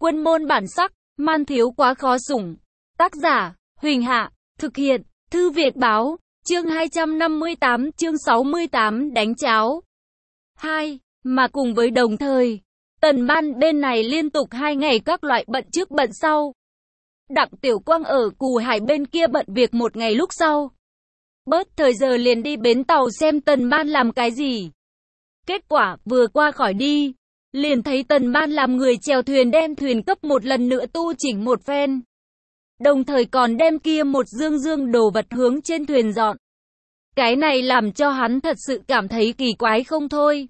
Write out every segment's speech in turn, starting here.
Quân môn bản sắc, man thiếu quá khó sủng. Tác giả, Huỳnh Hạ, thực hiện, Thư Viện Báo, chương 258, chương 68, đánh cháo. 2. Mà cùng với đồng thời, Tần Ban bên này liên tục 2 ngày các loại bận trước bận sau. Đặng Tiểu Quang ở Cù Hải bên kia bận việc 1 ngày lúc sau. Bớt thời giờ liền đi bến tàu xem Tần Ban làm cái gì. Kết quả, vừa qua khỏi đi, liền thấy Tần Ban làm người chèo thuyền đem thuyền cấp một lần nữa tu chỉnh một phen. Đồng thời còn đem kia một dương đồ vật hướng trên thuyền dọn. Cái này làm cho hắn thật sự cảm thấy kỳ quái không thôi.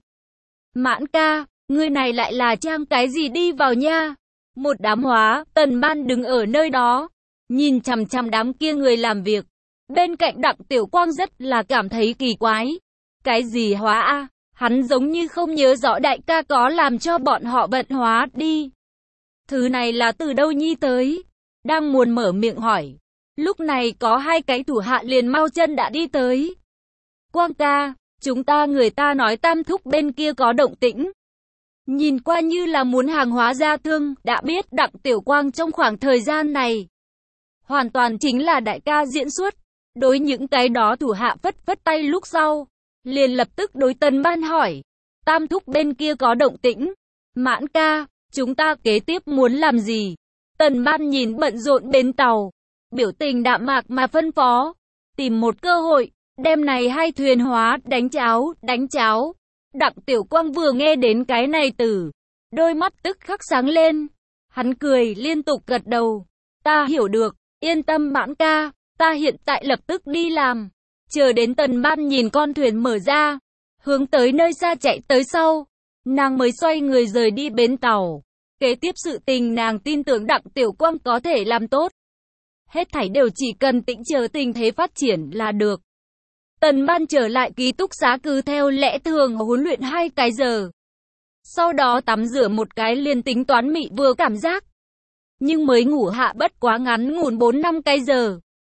Mãn ca, ngươi này lại là trang cái gì đi vào nha? Một đám hóa, Tần Ban đứng ở nơi đó, nhìn chằm chằm đám kia người làm việc. Bên cạnh Đặng Tiểu Quang rất là cảm thấy kỳ quái. Cái gì hóa a? Hắn giống như không nhớ rõ đại ca có làm cho bọn họ vận hóa đi. Thứ này là từ đâu nhi tới? Đang muốn mở miệng hỏi. Lúc này có 2 cái thủ hạ liền mau chân đã đi tới. Quang ca, chúng ta người ta nói Tam thúc bên kia có động tĩnh. Nhìn qua như là muốn hàng hóa ra thương, đã biết Đặng Tiểu Quang trong khoảng thời gian này hoàn toàn chính là đại ca diễn xuất. Đối những cái đó thủ hạ phất tay lúc sau, liền lập tức đối Tần Ban hỏi. Tam thúc bên kia có động tĩnh. Mãn ca, chúng ta kế tiếp muốn làm gì? Tần Ban nhìn bận rộn bến tàu, biểu tình đạm mạc mà phân phó. Tìm một cơ hội, đem này 2 thuyền hóa, đánh cháo, đánh cháo. Đặng Tiểu Quang vừa nghe đến cái này từ, đôi mắt tức khắc sáng lên. Hắn cười liên tục gật đầu. Ta hiểu được, yên tâm Mãn ca, ta hiện tại lập tức đi làm. Chờ đến Tần Ban nhìn con thuyền mở ra, hướng tới nơi xa chạy tới sau, nàng mới xoay người rời đi bến tàu. Kế tiếp sự tình nàng tin tưởng Đặng Tiểu Quang có thể làm tốt. Hết thảy đều chỉ cần tĩnh chờ tình thế phát triển là được. Tần Ban trở lại ký túc xá cứ theo lẽ thường huấn luyện 2 cái giờ. Sau đó tắm rửa một cái liền tính toán mị vừa cảm giác. Nhưng mới ngủ hạ bất quá ngắn ngủn 4-5 cái giờ.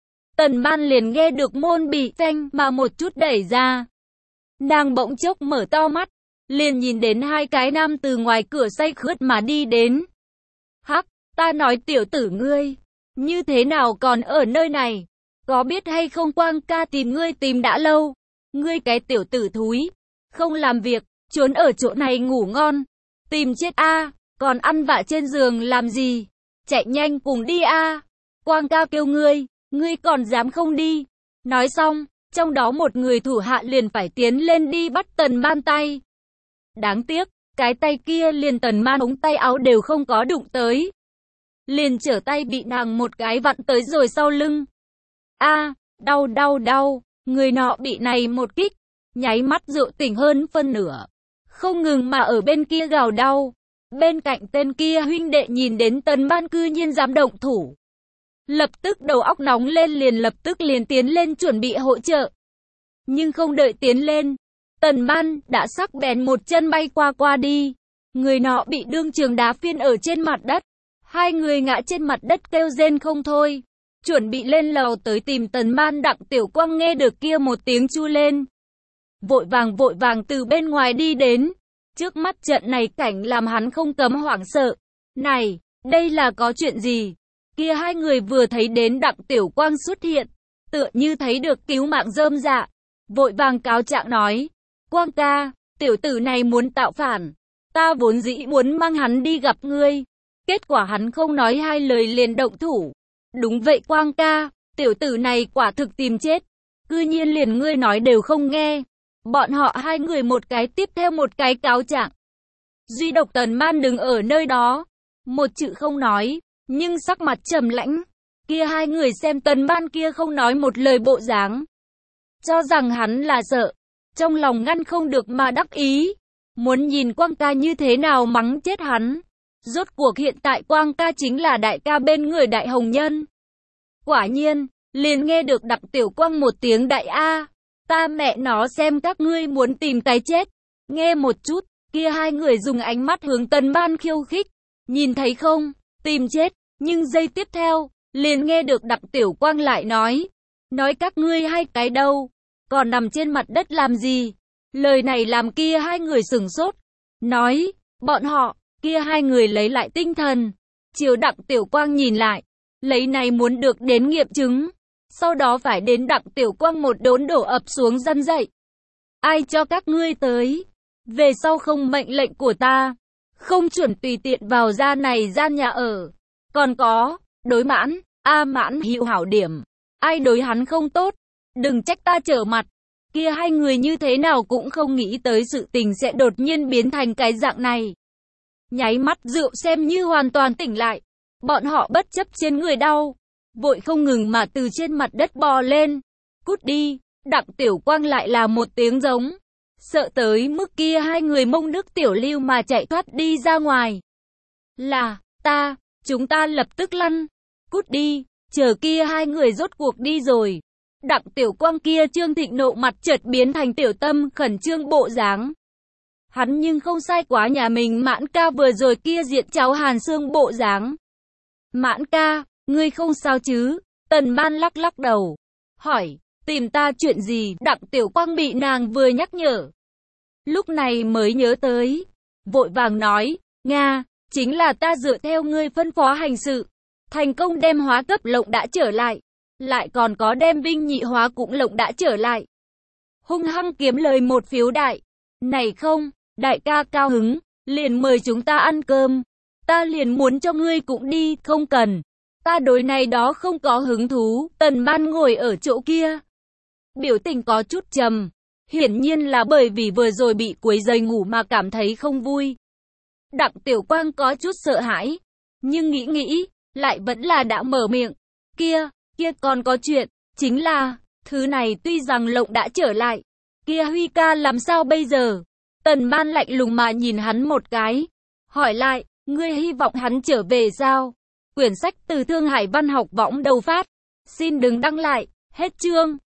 Tần Ban liền nghe được môn bị phanh mà một chút đẩy ra. Nàng bỗng chốc mở to mắt, liền nhìn đến 2 cái nam từ ngoài cửa say khướt mà đi đến. Hắc, ta nói tiểu tử ngươi, như thế nào còn ở nơi này? Có biết hay không Quang ca tìm ngươi tìm đã lâu. Ngươi cái tiểu tử thúi, không làm việc, trốn ở chỗ này ngủ ngon. Tìm chết a, còn ăn vạ trên giường làm gì? Chạy nhanh cùng đi a. Quang ca kêu ngươi còn dám không đi? Nói xong, trong đó một người thủ hạ liền phải tiến lên đi bắt Tần Ban tay. Đáng tiếc, cái tay kia liền Tần Ban ống tay áo đều không có đụng tới. Liền trở tay bị nàng một cái vặn tới rồi sau lưng. A, đau, người nọ bị này một kích, nháy mắt rượu tỉnh hơn phân nửa. Không ngừng mà ở bên kia gào đau. Bên cạnh tên kia huynh đệ nhìn đến Tần Ban cư nhiên dám động thủ. Lập tức đầu óc nóng lên lập tức tiến lên chuẩn bị hỗ trợ. Nhưng không đợi tiến lên, Tần Ban đã sắc bén một chân bay qua đi. Người nọ bị đương trường đá phiên ở trên mặt đất. 2 người ngã trên mặt đất kêu rên không thôi. Chuẩn bị lên lầu tới tìm Tần Ban. Đặng Tiểu Quang nghe được kia một tiếng chu lên. Vội vàng từ bên ngoài đi đến. Trước mắt trận này cảnh làm hắn không cấm hoảng sợ. Này, đây là có chuyện gì? Kia 2 người vừa thấy đến Đặng Tiểu Quang xuất hiện, tựa như thấy được cứu mạng rơm dạ. Vội vàng cáo trạng nói. Quang ca, tiểu tử này muốn tạo phản. Ta vốn dĩ muốn mang hắn đi gặp ngươi. Kết quả hắn không nói 2 lời liền động thủ. Đúng vậy Quang ca, tiểu tử này quả thực tìm chết. Cư nhiên liền ngươi nói đều không nghe. Bọn họ 2 người một cái tiếp theo một cái cáo trạng. Duy độc Tần Ban đứng ở nơi đó, một chữ không nói, nhưng sắc mặt trầm lãnh. Kia 2 người xem Tần Ban kia không nói một lời bộ dáng, cho rằng hắn là sợ, trong lòng ngăn không được mà đắc ý, muốn nhìn Quang ca như thế nào mắng chết hắn. Rốt cuộc hiện tại Quang ca chính là đại ca bên người đại hồng nhân. Quả nhiên, liền nghe được Đặng Tiểu Quang một tiếng đại a, ta mẹ nó xem các ngươi muốn tìm cái chết. Nghe một chút, kia 2 người dùng ánh mắt hướng Tần Ban khiêu khích, nhìn thấy không, tìm chết. Nhưng giây tiếp theo, liền nghe được Đặng Tiểu Quang lại nói các ngươi 2 cái đâu, còn nằm trên mặt đất làm gì? Lời này làm kia 2 người sửng sốt, nói, bọn họ, kia 2 người lấy lại tinh thần, Chiều Đặng Tiểu Quang nhìn lại, lấy này muốn được đến nghiệm chứng, sau đó phải đến Đặng Tiểu Quang một đốn đổ ập xuống răn dậy. Ai cho các ngươi tới? Về sau không mệnh lệnh của ta, không chuẩn tùy tiện vào ra này gian nhà ở. Còn có, đối Mãn, Mãn Hữu hảo điểm, ai đối hắn không tốt, đừng trách ta trở mặt. Kia hai người như thế nào cũng không nghĩ tới sự tình sẽ đột nhiên biến thành cái dạng này. Nháy mắt rượu xem như hoàn toàn tỉnh lại, bọn họ bất chấp trên người đau, vội không ngừng mà từ trên mặt đất bò lên. Cút đi, Đặng Tiểu Quang lại là một tiếng giống, sợ tới mức kia hai người Mông Đức Tiểu Lưu mà chạy thoát đi ra ngoài. Là, chúng ta lập tức lăn, cút đi, chờ kia hai người rốt cuộc đi rồi. Đặng Tiểu Quang kia Trương Thịnh nộ mặt chợt biến thành tiểu tâm khẩn trương bộ dáng. Hắn nhưng không sai quá nhà mình Mãn ca vừa rồi kia diện cháu Hàn Sương bộ dáng. Mãn ca, ngươi không sao chứ? Tần Ban lắc lắc đầu, hỏi, tìm ta chuyện gì? Đặng Tiểu Quang bị nàng vừa nhắc nhở, lúc này mới nhớ tới, vội vàng nói, Nga, chính là ta dựa theo ngươi phân phó hành sự, thành công đem hóa cấp lộng đã trở lại, lại còn có đem Vinh Nhị hóa cũng lộng đã trở lại. Hung hăng kiếm lời một phiếu đại. Này không, đại ca cao hứng, liền mời chúng ta ăn cơm. Ta liền muốn cho ngươi cũng đi, không cần. Ta đối này đó không có hứng thú. Tần Ban ngồi ở chỗ kia, biểu tình có chút trầm, hiển nhiên là bởi vì vừa rồi bị quấy rầy ngủ mà cảm thấy không vui. Đặng Tiểu Quang có chút sợ hãi, nhưng nghĩ, lại vẫn là đã mở miệng. Kia còn có chuyện, chính là, thứ này tuy rằng lộng đã trở lại, kia Huy ca làm sao bây giờ? Tần Ban lạnh lùng mà nhìn hắn một cái, hỏi lại, ngươi hy vọng hắn trở về sao? Quyển sách từ Thương Hải Văn học võng đầu phát, xin đừng đăng lại, hết chương.